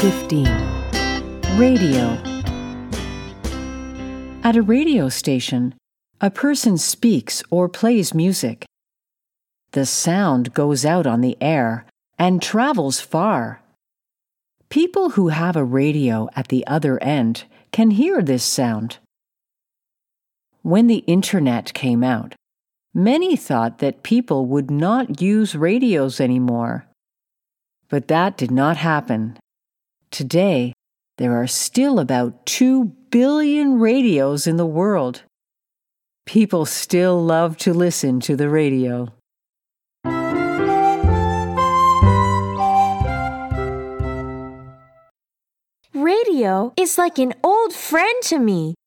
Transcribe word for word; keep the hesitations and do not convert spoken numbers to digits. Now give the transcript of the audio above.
fifteen. Radio. At a radio station, a person speaks or plays music. The sound goes out on the air and travels far. People who have a radio at the other end can hear this sound. When the internet came out, many thought that people would not use radios anymore. But that did not happen. Today, there are still about two billion radios in the world. People still love to listen to the radio. Radio is like an old friend to me.